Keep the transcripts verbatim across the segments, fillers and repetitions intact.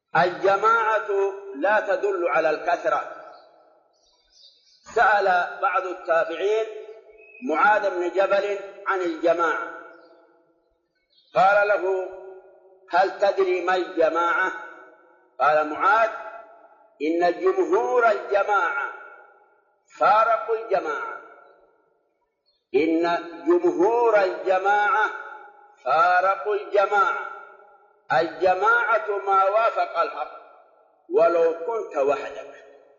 الجماعة لا تدل على الكثرة. سأل بعض التابعين معاذ بن جبل عن الجماعة، قال له: هل تدري ما الجماعة؟ قال معاذ: إن جمهور الجماعة فارقوا الجماعة. إن جمهور الجماعة فارقوا الجماعة. الجماعة ما وافق الحق ولو كنت وحدك.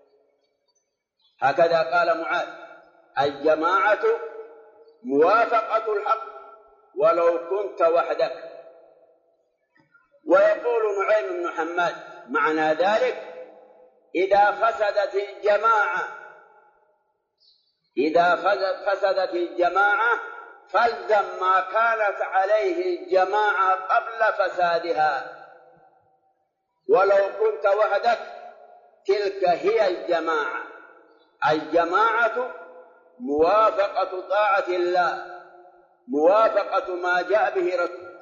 هكذا قال معاذ: الجماعة موافقة الحق ولو كنت وحدك. ويقول نعيم بن حماد معنى ذلك: إذا فسدت الجماعة إذا فسدت الجماعة فالزم ما كانت عليه الجماعة قبل فسادها، ولو كنت وحدك تلك هي الجماعة. الجماعة موافقة طاعة الله، موافقة ما جاء به رسول،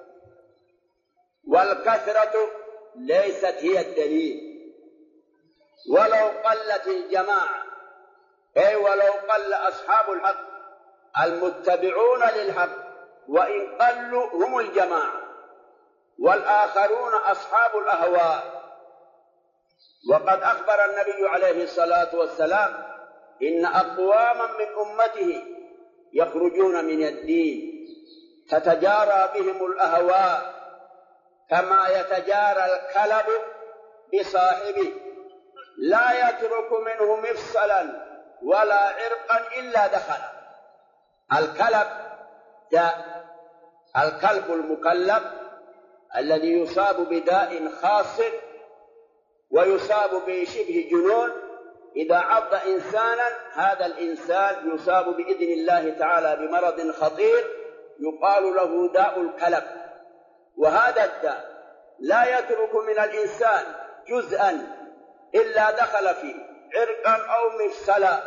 والكثرة ليست هي الدليل. ولو قلت الجماعة، أي ولو قل أصحاب الحق المتبعون للحق، وإن قلوا هم الجماعة، والآخرون أصحاب الأهواء. وقد أخبر النبي عليه الصلاة والسلام: إن أقواما من أمته يخرجون من الدين تتجارى بهم الأهواء كما يتجارى الكلب بصاحبه، لا يترك منه مفصلا ولا عرقا إلا دخل. الكلب داء، الكلب المكلب الذي يصاب بداء خاص ويصاب بشبه جنون، إذا عض إنسانا هذا الإنسان يصاب بإذن الله تعالى بمرض خطير يقال له داء الكلب. وهذا الداء لا يترك من الإنسان جزءا إلا دخل فيه عرقا أو مفصلا.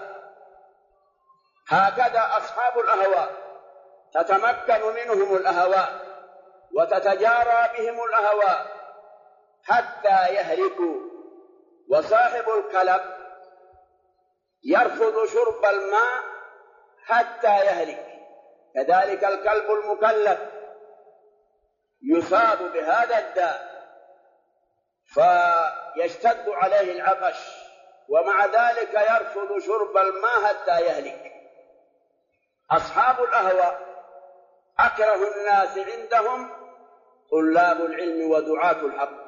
هكذا أصحاب الأهواء تتمكن منهم الأهواء وتتجارى بهم الأهواء حتى يهلكوا. وصاحب الكلب يرفض شرب الماء حتى يهلك، كذلك الكلب المكلف يصاب بهذا الداء فيشتد عليه العطش، ومع ذلك يرفض شرب الماء حتى يهلك. أصحاب الأهواء أكره الناس عندهم طلاب العلم ودعاة الحق،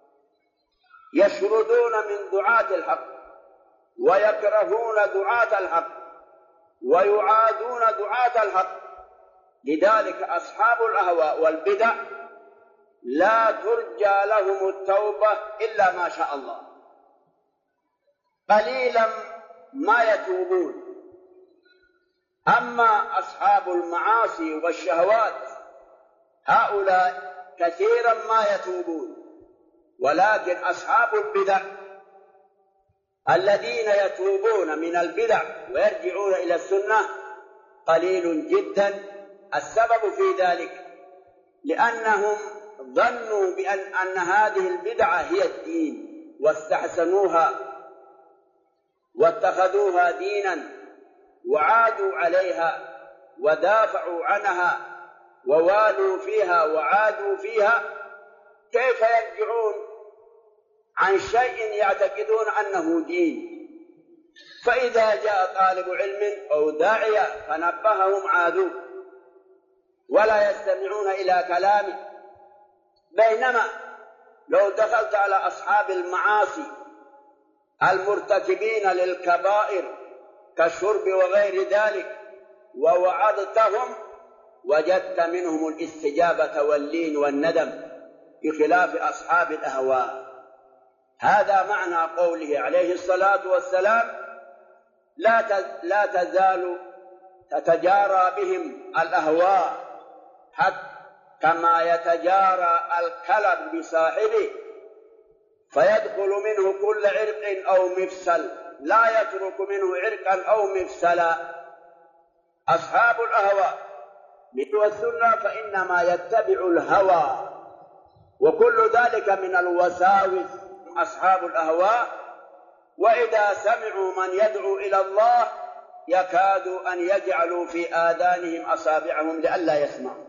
يشردون من دعاة الحق ويكرهون دعاة الحق ويعادون دعاة الحق. لذلك أصحاب الأهواء والبدع لا ترجى لهم التوبة إلا ما شاء الله، قليلا ما يتوبون. أما أصحاب المعاصي والشهوات هؤلاء كثيرا ما يتوبون. ولكن أصحاب البدع الذين يتوبون من البدع ويرجعون إلى السنة قليل جدا. السبب في ذلك لأنهم ظنوا بأن أن هذه البدعة هي الدين واستحسنوها واتخذوها دينا وعادوا عليها ودافعوا عنها ووالوا فيها وعادوا فيها. كيف يرجعون عن شيء يعتقدون أنه دين؟ فإذا جاء طالب علم أو داعية فنبههم عادوا ولا يستمعون إلى كلامه. بينما لو دخلت على أصحاب المعاصي المرتكبين للكبائر كالشرب وغير ذلك ووعظتهم وجدت منهم الاستجابة واللين والندم بخلاف أصحاب الأهواء. هذا معنى قوله عليه الصلاة والسلام: لا لا تزال تتجارى بهم الأهواء حتى كما يتجارى الكلب بصاحبه فيدخل منه كل عرق أو مفصل، لا يترك منه عرقا أو مفصلا. أصحاب الأهواء مثل السنة فإنما يتبع الهوى، وكل ذلك من الوساوس أصحاب الأهواء، وإذا سمعوا من يدعو إلى الله يكادوا أن يجعلوا في آذانهم أصابعهم لئلا يسمعوا.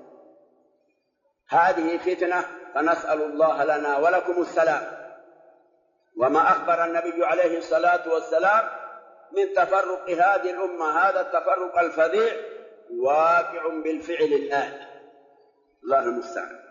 هذه فتنة، فنسأل الله لنا ولكم السلام. وما أخبر النبي عليه الصلاة والسلام من تفرق هذه الأمة، هذا التفرق الفظيع واقع بالفعل الآن، الله المستعان.